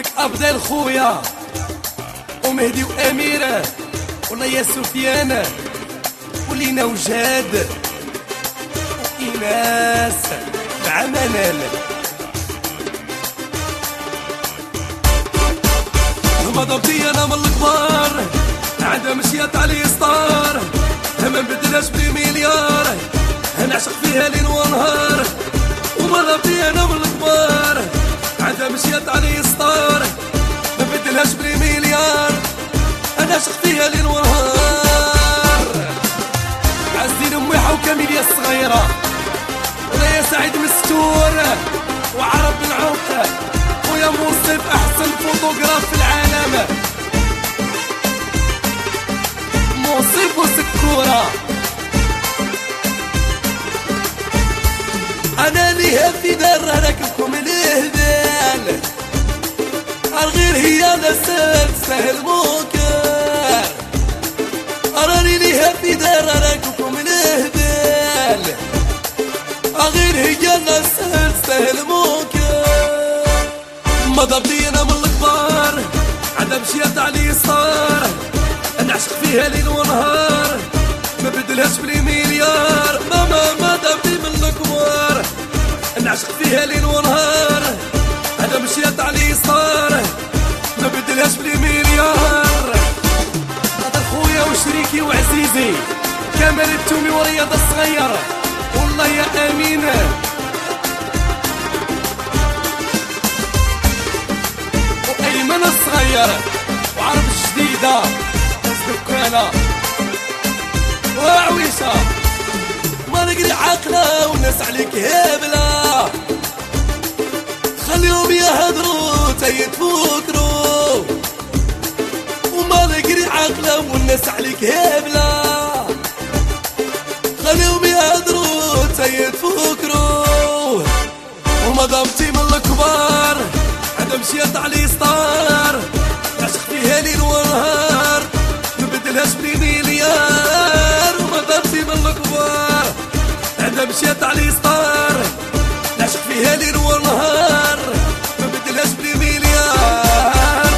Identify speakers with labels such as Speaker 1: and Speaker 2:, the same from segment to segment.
Speaker 1: لك أبدال خويا ومهدي وأميرة وليا سفيان ولينا وجاد وإناس مع منال. ما ضربتي أنا من الكبار عندها مشيات علي ستار ما نبدلهاش بمليار نعشق فيها ليل ونهار. وما ضربتي أنا من الكبار عندها مشيات علي ستار ما نبدلهاش بمليار نعشق فيها ليل ونهار. عزين أميحة وكاميليا الصغيرة ويا سعيد مستور وعرب بن عوف ويا موصف أحسن فوتوغراف في العالم موصف وسكورة. أنا ليها في دار راكبكم الهدال الغير هي لسات سهل موكر. أراني ليها في دار راكبكم الهدال الغير هي لسات سهل موكر. ما ضربتي أنا من الكبار عندها مشيات علي صار نعشق فيها ليل ونهار ما بدلهاش بمليار. ما ضربتي من الكبار نعشق فيها ليل ونهار عندها مشيات علي صار ما بدلهاش بمليار. هذا خويا وشريكي وعزيزي كمال التومي ورياض الصغير والله يا أمينة وأيمن الصغير وعرب الجديدة دكانة وعويشة ما نقري عقلة والناس عليك هبلة خليهم يهدروا تيتفكروا. وما نقري عقلة والناس عليك هبلة خليهم يهدروا تيتفكروا. وما ضربتي من الكبار عندها مشيات علي ستار نعشق فيها ليل ونهار ما بدلهاش بمليار. وما ضربتي من الكبار عندها مشيات علي ستار نعشق فيها ليل ونهار ما بدلهاش بمليار.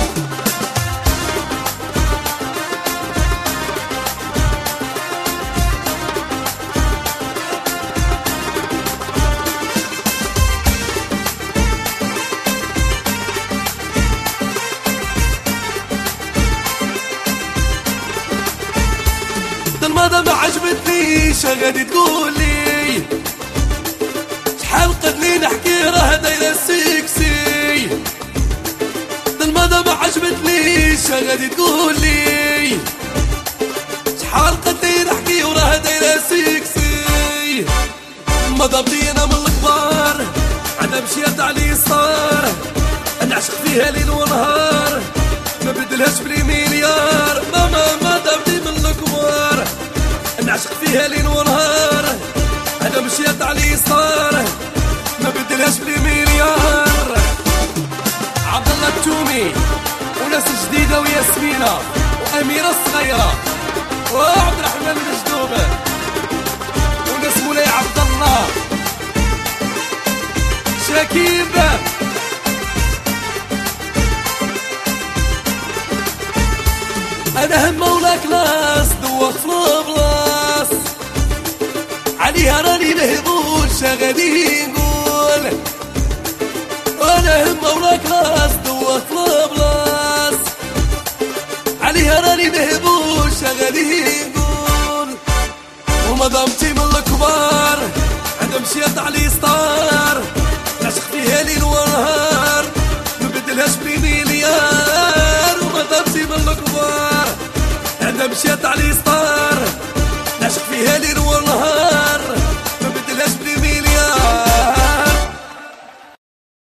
Speaker 1: الماضي ما عجبتنيش غادي تقولي شحال قدني نحكي راه دايره سيكسي. الماضي ما عجبتنيش غادي تقولي شحال قدني نحكي وراه دايره سيكسي. ما ضربتي انا من الكبار عندها مشيات علي صار نعشق فيها ليل ونهار ما بدلهاش بمليار. ما ضربتي من الكبار نعشق فيها ليل ونهار أنا مشيت علي صار ما بدلهاش بمليار. عبد الله التومي وناس جديدة وياسمينة وأميرة الصغيرة وعبد الرحمن المجدوب وناس مولاي عبد الله شكيب. أنا هم مولا كلاس دوخ في البلاص عليها راني مهبول شغالي نقول. أنا هم مولا كلاس دوخ في البلاص عليها راني مهبول شغالي نقول. وما ضربتي من الكبار عندها مشيات علي ستار نعشق فيها ليل ونهار ما بدلهاش بمليار. وما ضربتي من الكبار عندها مشيات علي ستار نعشق فيها ليل ونهار